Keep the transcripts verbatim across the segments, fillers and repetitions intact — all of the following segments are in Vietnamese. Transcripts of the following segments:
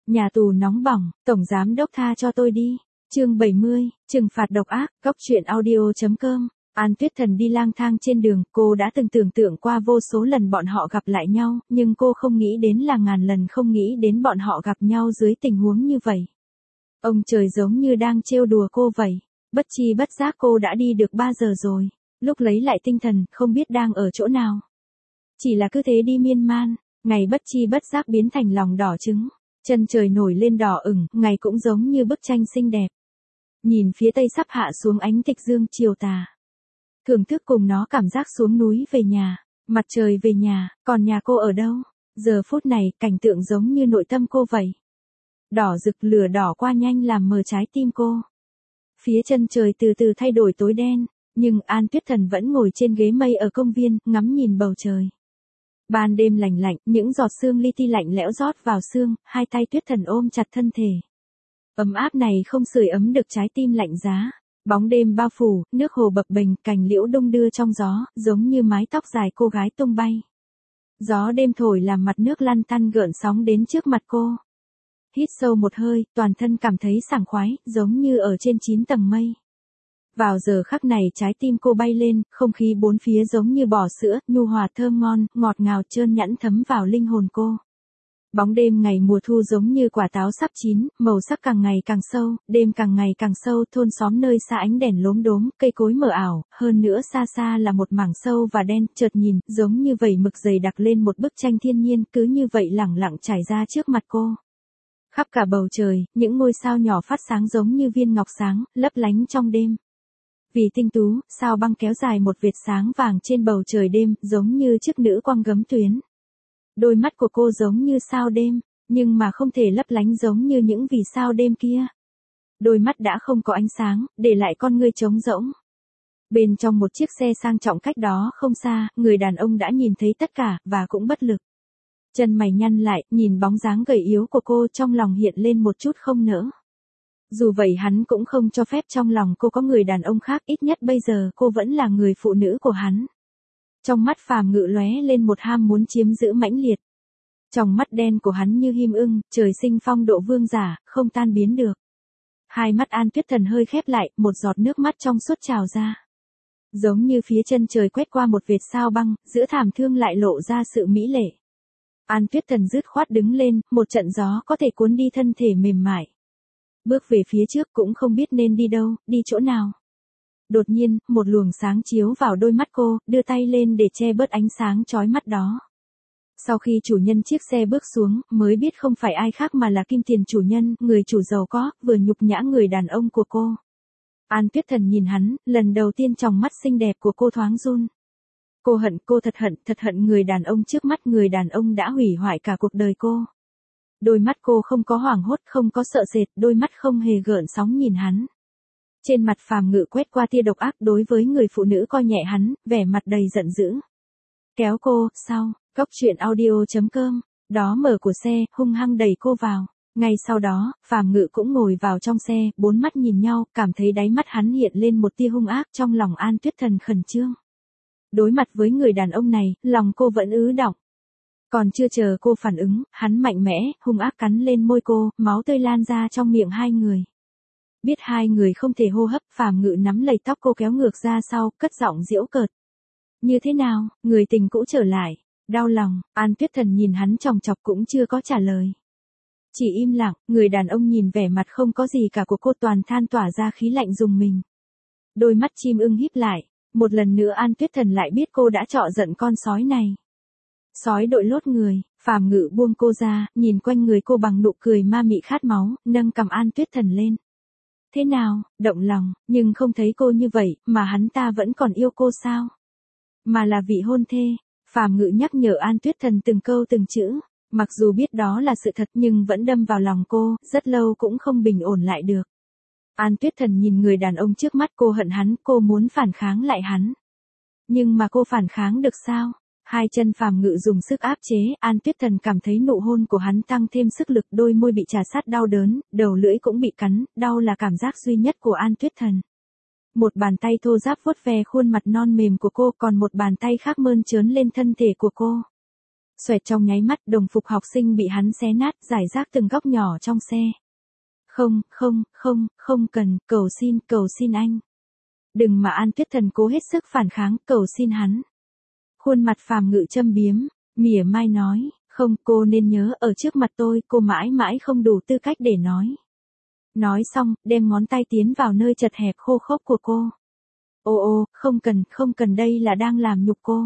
Nhà tù nóng bỏng, tổng giám đốc tha cho tôi đi. Chương bảy mươi, trừng phạt độc ác, góc truyện audio chấm com. An Tuyết Thần đi lang thang trên đường, cô đã từng tưởng tượng qua vô số lần bọn họ gặp lại nhau, nhưng cô không nghĩ đến là ngàn lần không nghĩ đến bọn họ gặp nhau dưới tình huống như vậy. Ông trời giống như đang trêu đùa cô vậy. Bất chi bất giác cô đã đi được ba giờ rồi. Lúc lấy lại tinh thần, không biết đang ở chỗ nào. Chỉ là cứ thế đi miên man, ngày bất chi bất giác biến thành lòng đỏ trứng. Chân trời nổi lên đỏ ửng, ngày cũng giống như bức tranh xinh đẹp. Nhìn phía tây sắp hạ xuống ánh tịch dương chiều tà. Thưởng thức cùng nó cảm giác xuống núi về nhà, mặt trời về nhà, còn nhà cô ở đâu? Giờ phút này, cảnh tượng giống như nội tâm cô vậy. Đỏ rực lửa đỏ qua nhanh làm mờ trái tim cô. Phía chân trời từ từ thay đổi tối đen, nhưng An Tuyết Thần vẫn ngồi trên ghế mây ở công viên, ngắm nhìn bầu trời. Ban đêm lạnh lạnh, những giọt sương li ti lạnh lẽo rót vào xương, hai tay Tuyết Thần ôm chặt thân thể. Ấm áp này không sưởi ấm được trái tim lạnh giá. Bóng đêm bao phủ, nước hồ bập bềnh, cành liễu đung đưa trong gió, giống như mái tóc dài cô gái tung bay. Gió đêm thổi làm mặt nước lăn tăn gợn sóng đến trước mặt cô. Hít sâu một hơi, toàn thân cảm thấy sảng khoái, giống như ở trên chín tầng mây. Vào giờ khắc này trái tim cô bay lên, không khí bốn phía giống như bò sữa, nhu hòa thơm ngon, ngọt ngào trơn nhẵn thấm vào linh hồn cô. Bóng đêm ngày mùa thu giống như quả táo sắp chín, màu sắc càng ngày càng sâu, đêm càng ngày càng sâu, thôn xóm nơi xa ánh đèn lốm đốm, cây cối mờ ảo, hơn nữa xa xa là một mảng sâu và đen, chợt nhìn, giống như vẩy mực dày đặc lên một bức tranh thiên nhiên, cứ như vậy lẳng lặng trải ra trước mặt cô. Khắp cả bầu trời, những ngôi sao nhỏ phát sáng giống như viên ngọc sáng, lấp lánh trong đêm. Vì tinh tú, sao băng kéo dài một vệt sáng vàng trên bầu trời đêm, giống như chiếc nữ quang gấm tuyến. Đôi mắt của cô giống như sao đêm, nhưng mà không thể lấp lánh giống như những vì sao đêm kia. Đôi mắt đã không có ánh sáng, để lại con ngươi trống rỗng. Bên trong một chiếc xe sang trọng cách đó không xa, người đàn ông đã nhìn thấy tất cả, và cũng bất lực. Chân mày nhăn lại, nhìn bóng dáng gầy yếu của cô, trong lòng hiện lên một chút không nỡ. Dù vậy hắn cũng không cho phép trong lòng cô có người đàn ông khác, ít nhất bây giờ cô vẫn là người phụ nữ của hắn. Trong mắt Phàm Ngự lóe lên một ham muốn chiếm giữ mãnh liệt. Trong mắt đen của hắn như him ưng, trời sinh phong độ vương giả, không tan biến được. Hai mắt An Tuyết Thần hơi khép lại, một giọt nước mắt trong suốt trào ra. Giống như phía chân trời quét qua một vệt sao băng, giữa thảm thương lại lộ ra sự mỹ lệ. An Tuyết Thần dứt khoát đứng lên, một trận gió có thể cuốn đi thân thể mềm mại. Bước về phía trước cũng không biết nên đi đâu, đi chỗ nào. Đột nhiên, một luồng sáng chiếu vào đôi mắt cô, đưa tay lên để che bớt ánh sáng chói mắt đó. Sau khi chủ nhân chiếc xe bước xuống, mới biết không phải ai khác mà là Kim Tiền chủ nhân, người chủ giàu có, vừa nhục nhã người đàn ông của cô. An Tuyết Thần nhìn hắn, lần đầu tiên trong mắt xinh đẹp của cô thoáng run. Cô hận, cô thật hận, thật hận người đàn ông trước mắt, người đàn ông đã hủy hoại cả cuộc đời cô. Đôi mắt cô không có hoảng hốt, không có sợ sệt, đôi mắt không hề gợn sóng nhìn hắn. Trên mặt Phàm Ngự quét qua tia độc ác đối với người phụ nữ coi nhẹ hắn, vẻ mặt đầy giận dữ. Kéo cô, sau, góc truyện audio chấm com, đó mở của xe, hung hăng đẩy cô vào. Ngay sau đó, Phàm Ngự cũng ngồi vào trong xe, bốn mắt nhìn nhau, cảm thấy đáy mắt hắn hiện lên một tia hung ác, trong lòng An Tuyết Thần khẩn trương. Đối mặt với người đàn ông này, lòng cô vẫn ứ đọng. Còn chưa chờ cô phản ứng, hắn mạnh mẽ, hung ác cắn lên môi cô, máu tươi lan ra trong miệng hai người. Biết hai người không thể hô hấp, Phàm Ngự nắm lấy tóc cô kéo ngược ra sau, cất giọng giễu cợt. Như thế nào, người tình cũ trở lại, đau lòng, An Tuyết Thần nhìn hắn chòng chọc cũng chưa có trả lời. Chỉ im lặng, người đàn ông nhìn vẻ mặt không có gì cả của cô toàn than tỏa ra khí lạnh rùng mình. Đôi mắt chim ưng híp lại, một lần nữa An Tuyết Thần lại biết cô đã trọ giận con sói này. Sói đội lốt người, Phàm Ngự buông cô ra, nhìn quanh người cô bằng nụ cười ma mị khát máu, nâng cằm An Tuyết Thần lên. Thế nào, động lòng, nhưng không thấy cô như vậy, mà hắn ta vẫn còn yêu cô sao? Mà là vị hôn thê, Phàm Ngự nhắc nhở An Tuyết Thần từng câu từng chữ, mặc dù biết đó là sự thật nhưng vẫn đâm vào lòng cô, rất lâu cũng không bình ổn lại được. An Tuyết Thần nhìn người đàn ông trước mắt, cô hận hắn, cô muốn phản kháng lại hắn. Nhưng mà cô phản kháng được sao? Hai chân Phàm Ngự dùng sức áp chế, An Tuyết Thần cảm thấy nụ hôn của hắn tăng thêm sức lực, đôi môi bị trà sát đau đớn, đầu lưỡi cũng bị cắn, đau là cảm giác duy nhất của An Tuyết Thần. Một bàn tay thô ráp vuốt ve khuôn mặt non mềm của cô, còn một bàn tay khác mơn trớn lên thân thể của cô. Xoẹt trong nháy mắt đồng phục học sinh bị hắn xé nát, rải rác từng góc nhỏ trong xe. Không, không, không, không cần, cầu xin, cầu xin anh. Đừng mà An Tuyết Thần cố hết sức phản kháng, cầu xin hắn. Khuôn mặt Phàm Ngự châm biếm, mỉa mai nói, không, cô nên nhớ ở trước mặt tôi, cô mãi mãi không đủ tư cách để nói. Nói xong, đem ngón tay tiến vào nơi chật hẹp khô khốc của cô. Ô ô, không cần, không cần, đây là đang làm nhục cô.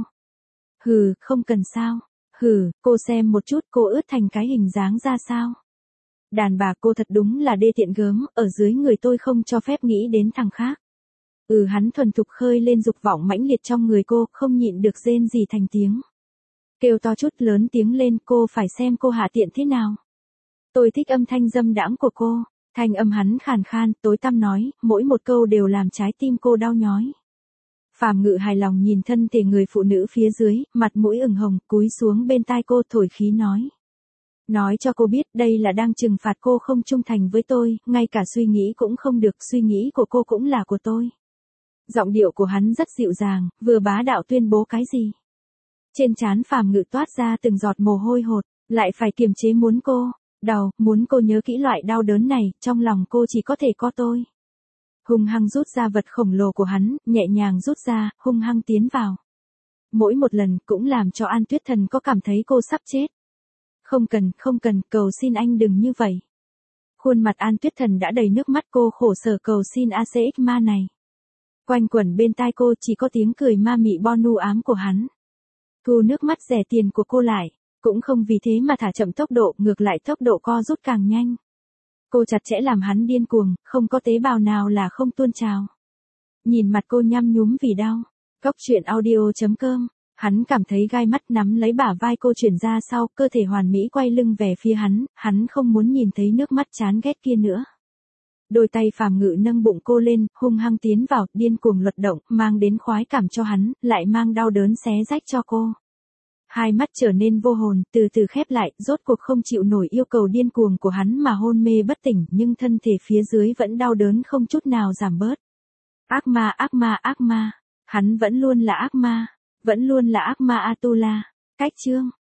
Hừ, không cần sao. Hừ, cô xem một chút cô ướt thành cái hình dáng ra sao. Đàn bà cô thật đúng là đê tiện gớm, ở dưới người tôi không cho phép nghĩ đến thằng khác. Ừ, hắn thuần thục khơi lên dục vọng mãnh liệt trong người cô, không nhịn được rên gì thành tiếng. Kêu to chút lớn tiếng lên, cô phải xem cô hạ tiện thế nào. Tôi thích âm thanh dâm đãng của cô. Thanh âm hắn khàn khan, tối tăm nói, mỗi một câu đều làm trái tim cô đau nhói. Phàm Ngự hài lòng nhìn thân thể người phụ nữ phía dưới, mặt mũi ửng hồng, cúi xuống bên tai cô thổi khí nói. Nói cho cô biết đây là đang trừng phạt cô không trung thành với tôi, ngay cả suy nghĩ cũng không được, suy nghĩ của cô cũng là của tôi. Giọng điệu của hắn rất dịu dàng, vừa bá đạo tuyên bố cái gì. Trên trán Phàm Ngự toát ra từng giọt mồ hôi hột, lại phải kiềm chế muốn cô. Đau, muốn cô nhớ kỹ loại đau đớn này, trong lòng cô chỉ có thể có tôi. Hung hăng rút ra vật khổng lồ của hắn, nhẹ nhàng rút ra, hung hăng tiến vào. Mỗi một lần cũng làm cho An Tuyết Thần có cảm thấy cô sắp chết. Không cần, không cần, cầu xin anh đừng như vậy. Khuôn mặt An Tuyết Thần đã đầy nước mắt, cô khổ sở cầu xin a xê ích ma này. Quanh quẩn bên tai cô chỉ có tiếng cười ma mị bon nu ám của hắn. Thu nước mắt rẻ tiền của cô lại. Cũng không vì thế mà thả chậm tốc độ, ngược lại tốc độ co rút càng nhanh. Cô chặt chẽ làm hắn điên cuồng, không có tế bào nào là không tuôn trào. Nhìn mặt cô nhăm nhúm vì đau. Góc truyện audio chấm com, hắn cảm thấy gai mắt nắm lấy bả vai cô chuyển ra sau, cơ thể hoàn mỹ quay lưng về phía hắn, hắn không muốn nhìn thấy nước mắt chán ghét kia nữa. Đôi tay Phàm Ngự nâng bụng cô lên, hung hăng tiến vào, điên cuồng luật động, mang đến khoái cảm cho hắn, lại mang đau đớn xé rách cho cô. Hai mắt trở nên vô hồn, từ từ khép lại, rốt cuộc không chịu nổi yêu cầu điên cuồng của hắn mà hôn mê bất tỉnh, nhưng thân thể phía dưới vẫn đau đớn không chút nào giảm bớt. Ác ma, ác ma, ác ma. Hắn vẫn luôn là ác ma. Vẫn luôn là ác ma Atula. Cách chương.